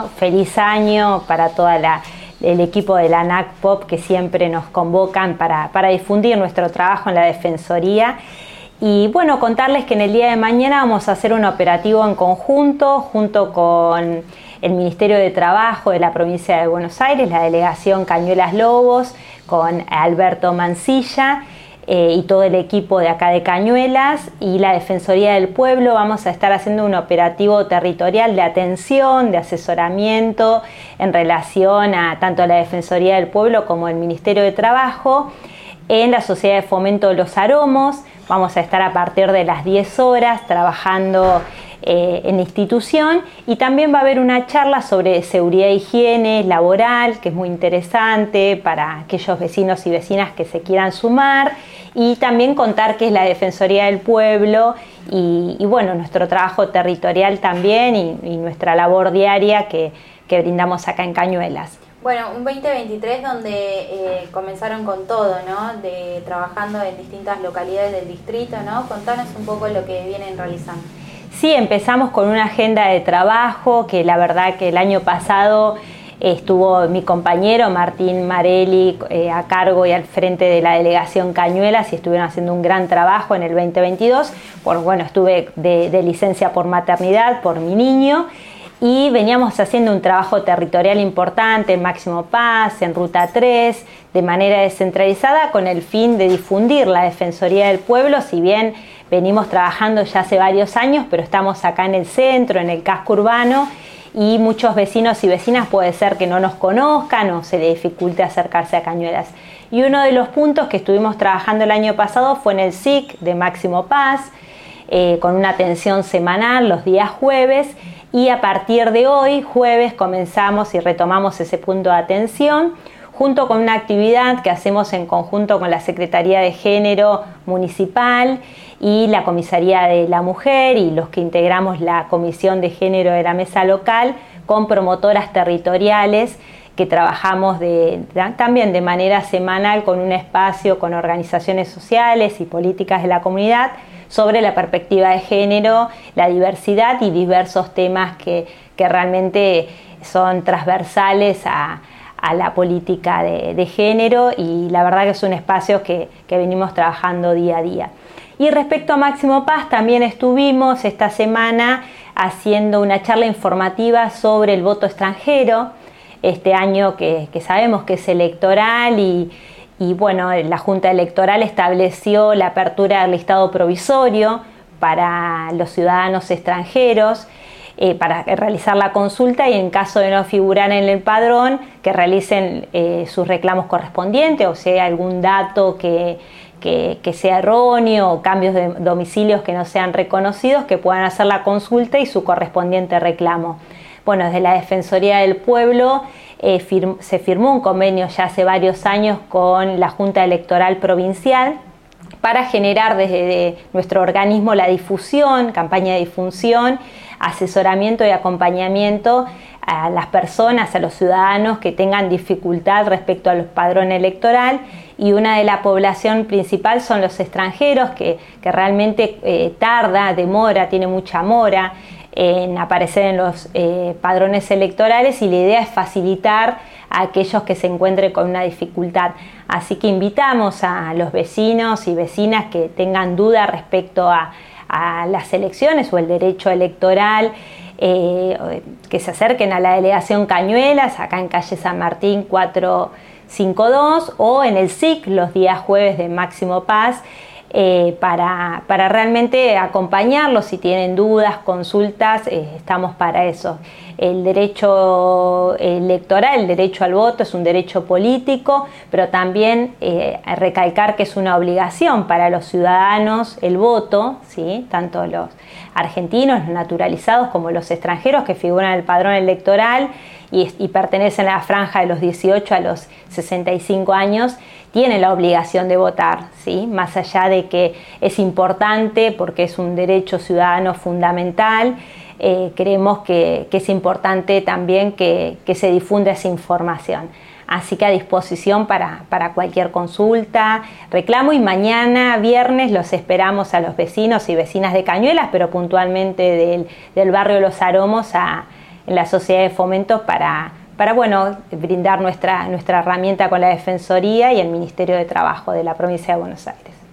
Feliz año para el equipo de la NACPOP que siempre nos convocan para difundir nuestro trabajo en la Defensoría. Y bueno, contarles que en el día de mañana vamos a hacer un operativo en conjunto, junto con el Ministerio de Trabajo de la provincia de Buenos Aires, la delegación Cañuelas Lobos, con Alberto Mancilla y todo el equipo de acá de Cañuelas, y la Defensoría del Pueblo. Vamos a estar haciendo un operativo territorial de atención, de asesoramiento en relación a tanto la Defensoría del Pueblo como el Ministerio de Trabajo en la Sociedad de Fomento de los Aromos. Vamos a estar a partir de las 10 horas trabajando en la institución, y también va a haber una charla sobre seguridad e higiene laboral, que es muy interesante para aquellos vecinos y vecinas que se quieran sumar, y también contar qué es la Defensoría del Pueblo y bueno, nuestro trabajo territorial también y nuestra labor diaria que brindamos acá en Cañuelas. Bueno, un 2023 donde comenzaron con todo, ¿no? Trabajando en distintas localidades del distrito, ¿no? Contanos un poco lo que vienen realizando. Sí, empezamos con una agenda de trabajo que la verdad que el año pasado estuvo mi compañero Martín Marelli a cargo y al frente de la delegación Cañuelas, y estuvieron haciendo un gran trabajo en el 2022. Bueno, estuve de licencia por maternidad por mi niño, y veníamos haciendo un trabajo territorial importante en Máximo Paz, en Ruta 3, de manera descentralizada, con el fin de difundir la Defensoría del Pueblo. Si bien venimos trabajando ya hace varios años, pero estamos acá en el centro, en el casco urbano, y muchos vecinos y vecinas puede ser que no nos conozcan o se les dificulte acercarse a Cañuelas. Y uno de los puntos que estuvimos trabajando el año pasado fue en el SIC de Máximo Paz, con una atención semanal los días jueves, y a partir de hoy, jueves, comenzamos y retomamos ese punto de atención, junto con una actividad que hacemos en conjunto con la Secretaría de Género Municipal y la Comisaría de la Mujer, y los que integramos la Comisión de Género de la Mesa Local, con promotoras territoriales que trabajamos también de manera semanal con un espacio con organizaciones sociales y políticas de la comunidad sobre la perspectiva de género, la diversidad y diversos temas que realmente son transversales a la política de género, y la verdad que es un espacio que venimos trabajando día a día. Y respecto a Máximo Paz, también estuvimos esta semana haciendo una charla informativa sobre el voto extranjero, este año que sabemos que es electoral, y bueno, la Junta Electoral estableció la apertura del listado provisorio para los ciudadanos extranjeros, para realizar la consulta, y en caso de no figurar en el padrón, que realicen sus reclamos correspondientes, o sea, algún dato que sea erróneo o cambios de domicilios que no sean reconocidos, que puedan hacer la consulta y su correspondiente reclamo. Bueno, desde la Defensoría del Pueblo se firmó un convenio ya hace varios años con la Junta Electoral Provincial para generar desde nuestro organismo la difusión, campaña de difusión, asesoramiento y acompañamiento a las personas, a los ciudadanos que tengan dificultad respecto al padrón electoral. Y una de la población principal son los extranjeros, que realmente demora, tiene mucha mora en aparecer en los padrones electorales, y la idea es facilitar a aquellos que se encuentren con una dificultad. Así que invitamos a los vecinos y vecinas que tengan duda respecto a las elecciones o el derecho electoral, que se acerquen a la delegación Cañuelas, acá en calle San Martín 452, o en el SIC los días jueves de Máximo Paz, para realmente acompañarlos si tienen dudas, consultas. Estamos para eso. El derecho electoral, el derecho al voto, es un derecho político, pero también recalcar que es una obligación para los ciudadanos el voto, ¿sí? Tanto los argentinos, los naturalizados, como los extranjeros que figuran en el padrón electoral y pertenecen a la franja de los 18 a los 65 años, tienen la obligación de votar, ¿sí? Más allá de que es importante porque es un derecho ciudadano fundamental, creemos que es importante también que se difunda esa información. Así que a disposición para cualquier consulta, reclamo, y mañana viernes los esperamos a los vecinos y vecinas de Cañuelas, pero puntualmente del barrio Los Aromos, la sociedad de fomento para bueno, brindar nuestra herramienta con la Defensoría y el Ministerio de Trabajo de la provincia de Buenos Aires.